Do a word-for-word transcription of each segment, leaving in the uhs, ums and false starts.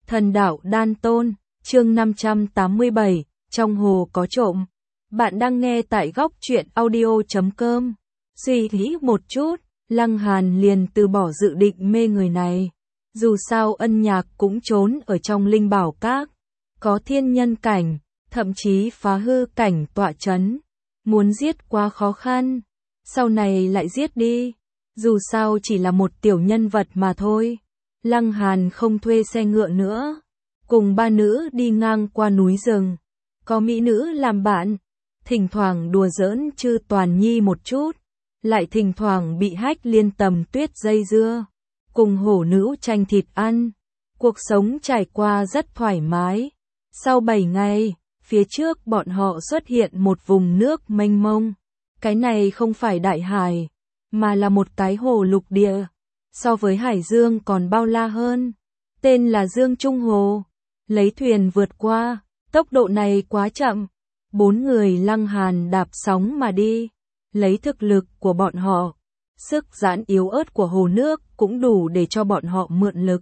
Thần đạo đan tôn, chương năm trăm tám mươi bảy, trong hồ có trộm. Bạn đang nghe tại góc truyện audio chấm com. Suy nghĩ một chút, Lăng Hàn liền từ bỏ dự định mê người này. Dù sao Ân Nhạc cũng trốn ở trong linh bảo các, có thiên nhân cảnh, thậm chí phá hư cảnh tọa chấn. Muốn giết quá khó khăn, sau này lại giết đi. Dù sao chỉ là một tiểu nhân vật mà thôi. Lăng Hàn không thuê xe ngựa nữa, cùng ba nữ đi ngang qua núi rừng. Có mỹ nữ làm bạn, thỉnh thoảng đùa giỡn Chư Toàn Nhi một chút, lại thỉnh thoảng bị Hách Liên Tầm Tuyết dây dưa, cùng hổ nữ tranh thịt ăn. Cuộc sống trải qua rất thoải mái. Sau bảy ngày, phía trước bọn họ xuất hiện một vùng nước mênh mông. Cái này không phải đại hải, mà là một cái hồ lục địa. So với hải dương còn bao la hơn, tên là Dương Trung Hồ. Lấy thuyền vượt qua, tốc độ này quá chậm. Bốn người Lăng Hàn đạp sóng mà đi. Lấy thực lực của bọn họ, sức giãn yếu ớt của hồ nước cũng đủ để cho bọn họ mượn lực.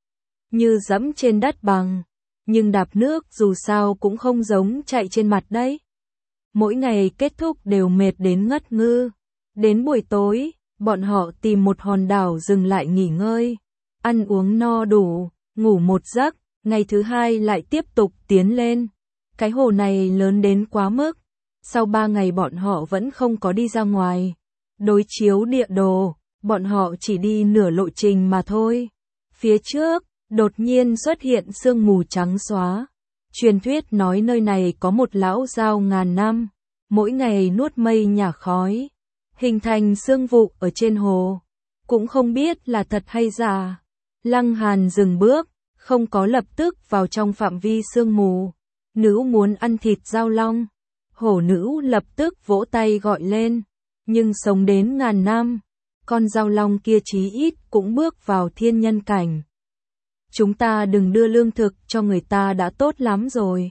Như dẫm trên đất bằng, nhưng đạp nước dù sao cũng không giống chạy trên mặt đấy. Mỗi ngày kết thúc đều mệt đến ngất ngư. Đến buổi tối, bọn họ tìm một hòn đảo dừng lại nghỉ ngơi, ăn uống no đủ, ngủ một giấc, ngày thứ hai lại tiếp tục tiến lên. Cái hồ này lớn đến quá mức, sau ba ngày bọn họ vẫn không có đi ra ngoài. Đối chiếu địa đồ, bọn họ chỉ đi nửa lộ trình mà thôi. Phía trước, đột nhiên xuất hiện sương mù trắng xóa. Truyền thuyết nói nơi này có một lão dao ngàn năm, mỗi ngày nuốt mây nhả khói, hình thành sương vụ ở trên hồ. Cũng không biết là thật hay giả. Lăng Hàn dừng bước, không có lập tức vào trong phạm vi sương mù. Nữ muốn ăn thịt dao long. Hổ nữ lập tức vỗ tay gọi lên. Nhưng sống đến ngàn năm, con dao long kia chí ít cũng bước vào thiên nhân cảnh. Chúng ta đừng đưa lương thực cho người ta đã tốt lắm rồi.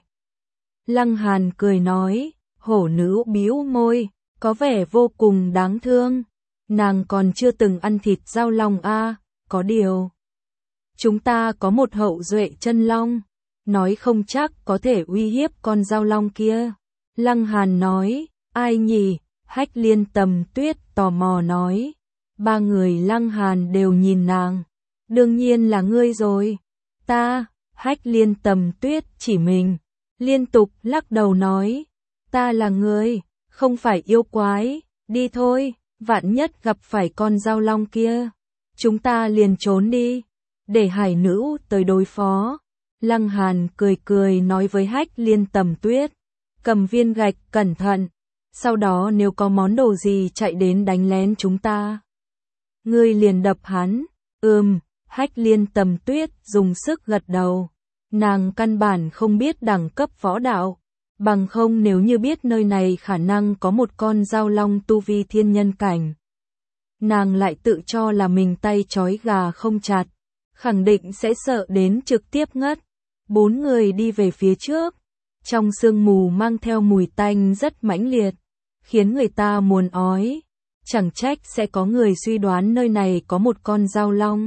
Lăng Hàn cười nói. Hổ nữ bĩu môi, có vẻ vô cùng đáng thương. Nàng còn chưa từng ăn thịt dao long a, à, có điều. Chúng ta có một hậu duệ chân long, nói không chắc có thể uy hiếp con dao long kia. Lăng Hàn nói, ai nhỉ? Hách Liên Tầm Tuyết tò mò nói. Ba người Lăng Hàn đều nhìn nàng. Đương nhiên là ngươi rồi. Ta, Hách Liên Tầm Tuyết chỉ mình, liên tục lắc đầu nói. Ta là người, không phải yêu quái, đi thôi, vạn nhất gặp phải con dao long kia. Chúng ta liền trốn đi, để hải nữ tới đối phó. Lăng Hàn cười cười nói với Hách Liên Tầm Tuyết, cầm viên gạch cẩn thận, sau đó nếu có món đồ gì chạy đến đánh lén chúng ta, ngươi liền đập hắn. Ừm, Hách Liên Tầm Tuyết dùng sức gật đầu. Nàng căn bản không biết đẳng cấp võ đạo. Bằng không nếu như biết nơi này khả năng có một con dao long tu vi thiên nhân cảnh, nàng lại tự cho là mình tay trói gà không chặt, khẳng định sẽ sợ đến trực tiếp ngất. Bốn người đi về phía trước, trong sương mù mang theo mùi tanh rất mãnh liệt, khiến người ta muốn ói. Chẳng trách sẽ có người suy đoán nơi này có một con dao long.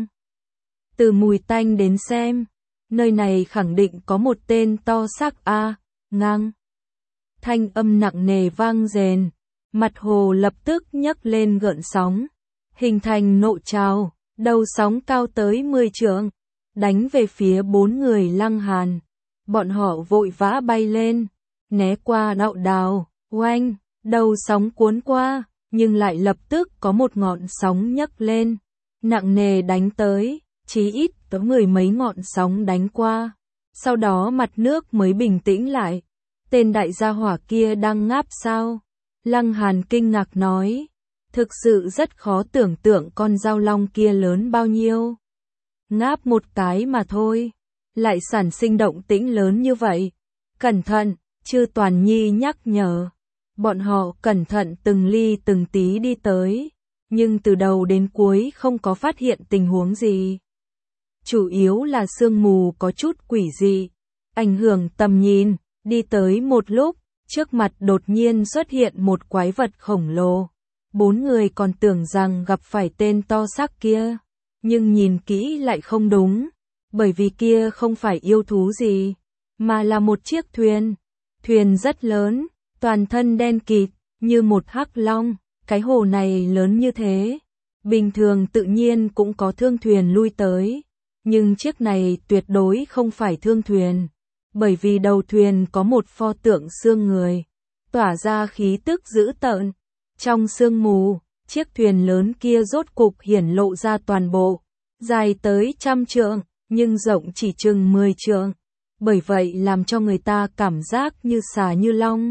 Từ mùi tanh đến xem, nơi này khẳng định có một tên to xác a, à, ngang. Thanh âm nặng nề vang rền, mặt hồ lập tức nhấc lên gợn sóng, hình thành nộ trào, đầu sóng cao tới mười trượng, đánh về phía bốn người Lăng Hàn. Bọn họ vội vã bay lên, né qua đạo đào, oanh, đầu sóng cuốn qua, nhưng lại lập tức có một ngọn sóng nhấc lên, nặng nề đánh tới, chí ít có mười mấy ngọn sóng đánh qua, sau đó mặt nước mới bình tĩnh lại. Tên đại gia hỏa kia đang ngáp sao? Lăng Hàn kinh ngạc nói. Thực sự rất khó tưởng tượng con dao long kia lớn bao nhiêu. Ngáp một cái mà thôi, lại sản sinh động tĩnh lớn như vậy. Cẩn thận, Chư Toàn Nhi nhắc nhở. Bọn họ cẩn thận từng ly từng tí đi tới, nhưng từ đầu đến cuối không có phát hiện tình huống gì. Chủ yếu là sương mù có chút quỷ dị, ảnh hưởng tầm nhìn. Đi tới một lúc, trước mặt đột nhiên xuất hiện một quái vật khổng lồ. Bốn người còn tưởng rằng gặp phải tên to xác kia, nhưng nhìn kỹ lại không đúng. bởi vì kia không phải yêu thú gì, mà là một chiếc thuyền. Thuyền rất lớn, toàn thân đen kịt, như một hắc long, cái hồ này lớn như thế. Bình thường tự nhiên cũng có thương thuyền lui tới, nhưng chiếc này tuyệt đối không phải thương thuyền, bởi vì đầu thuyền có một pho tượng xương người, tỏa ra khí tức dữ tợn. Trong sương mù, chiếc thuyền lớn kia rốt cục hiển lộ ra toàn bộ, dài tới trăm trượng, nhưng rộng chỉ chừng mười trượng, bởi vậy làm cho người ta cảm giác như xà như long.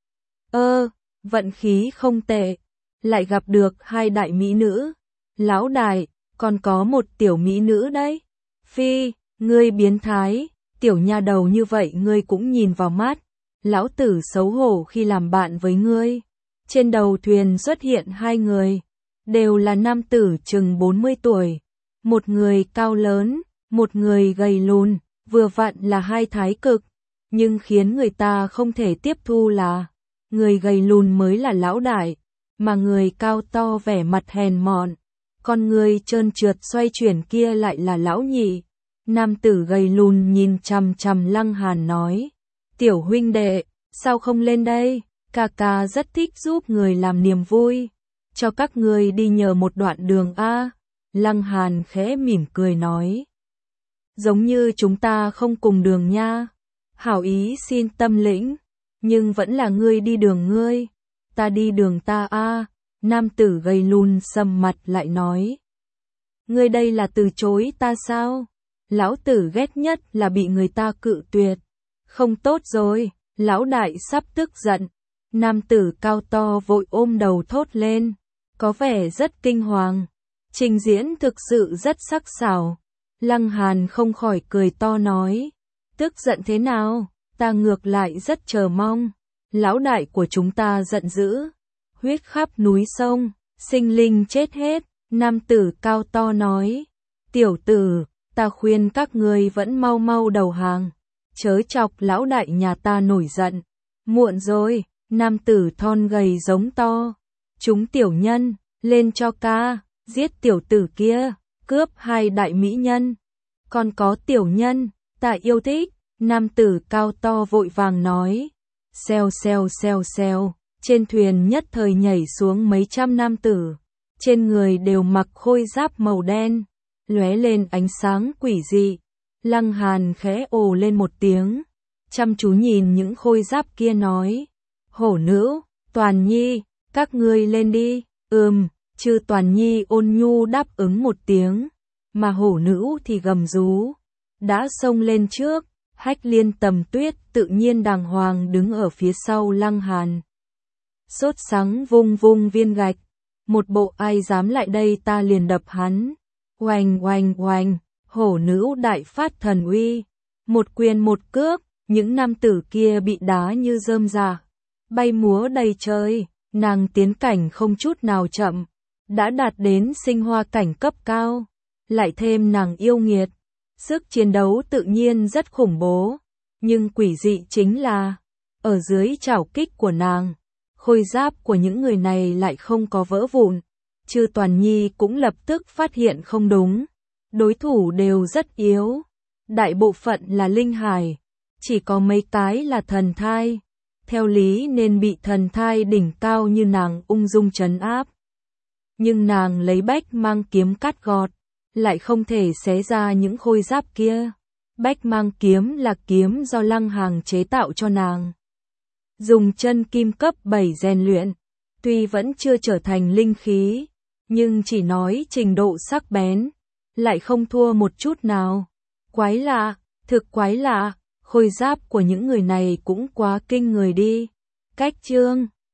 Ơ, vận khí không tệ, lại gặp được hai đại mỹ nữ. Lão đại, còn có một tiểu mỹ nữ đấy. Phi, ngươi biến thái, tiểu nha đầu như vậy ngươi cũng nhìn vào mắt. Lão tử xấu hổ khi làm bạn với ngươi. Trên đầu thuyền xuất hiện hai người, đều là nam tử chừng bốn mươi tuổi. Một người cao lớn, một người gầy lùn, vừa vặn là hai thái cực. Nhưng khiến người ta không thể tiếp thu là, người gầy lùn mới là lão đại, mà người cao to vẻ mặt hèn mọn. Con người trơn trượt xoay chuyển kia lại là lão nhị. Nam tử gầy lùn nhìn chằm chằm Lăng Hàn nói, tiểu huynh đệ, sao không lên đây, ca ca rất thích giúp người làm niềm vui, cho các người đi nhờ một đoạn đường a. Lăng Hàn khẽ mỉm cười nói, giống như chúng ta không cùng đường nha, hảo ý xin tâm lĩnh, nhưng vẫn là ngươi đi đường ngươi, ta đi đường ta a. Nam tử gầy lùn sầm mặt lại nói, ngươi đây là từ chối ta sao? Lão tử ghét nhất là bị người ta cự tuyệt. Không tốt rồi, lão đại sắp tức giận. Nam tử cao to vội ôm đầu thốt lên, có vẻ rất kinh hoàng. Trình diễn thực sự rất sắc sảo. Lăng Hàn không khỏi cười to nói, tức giận thế nào, ta ngược lại rất chờ mong. Lão đại của chúng ta giận dữ, huyết khắp núi sông, sinh linh chết hết. Nam tử cao to nói, tiểu tử, ta khuyên các ngươi vẫn mau mau đầu hàng, chớ chọc lão đại nhà ta nổi giận. Muộn rồi, nam tử thon gầy giống to, chúng tiểu nhân, lên cho ca, giết tiểu tử kia, cướp hai đại mỹ nhân. Còn có tiểu nhân, ta yêu thích. Nam tử cao to vội vàng nói, xèo xèo xèo xèo. Trên thuyền nhất thời nhảy xuống mấy trăm nam tử, trên người đều mặc khôi giáp màu đen, lóe lên ánh sáng quỷ dị. Lăng Hàn khẽ ồ lên một tiếng, chăm chú nhìn những khôi giáp kia nói, hổ nữ, Toàn Nhi, các ngươi lên đi. Ừm, chư Toàn Nhi ôn nhu đáp ứng một tiếng, mà hổ nữ thì gầm rú, đã xông lên trước. Hách Liên Tầm Tuyết tự nhiên đàng hoàng đứng ở phía sau Lăng Hàn, sốt sắng vung vung viên gạch, một bộ ai dám lại đây ta liền đập hắn. Oanh oanh oanh, hổ nữ đại phát thần uy, một quyền một cước, những nam tử kia bị đá như rơm rạ, bay múa đầy trời. Nàng tiến cảnh không chút nào chậm, đã đạt đến sinh hoa cảnh cấp cao, lại thêm nàng yêu nghiệt, sức chiến đấu tự nhiên rất khủng bố, nhưng quỷ dị chính là, ở dưới trảo kích của nàng, khôi giáp của những người này lại không có vỡ vụn. Chư Toàn Nhi cũng lập tức phát hiện không đúng, đối thủ đều rất yếu, đại bộ phận là linh hải, chỉ có mấy cái là thần thai, theo lý nên bị thần thai đỉnh cao như nàng ung dung trấn áp. Nhưng nàng lấy bách mang kiếm cắt gọt, lại không thể xé ra những khôi giáp kia. Bách mang kiếm là kiếm do Lăng Hàn chế tạo cho nàng, dùng chân kim cấp bảy rèn luyện, tuy vẫn chưa trở thành linh khí, nhưng chỉ nói trình độ sắc bén, lại không thua một chút nào. Quái lạ, thực quái lạ, khôi giáp của những người này cũng quá kinh người đi. Cách chương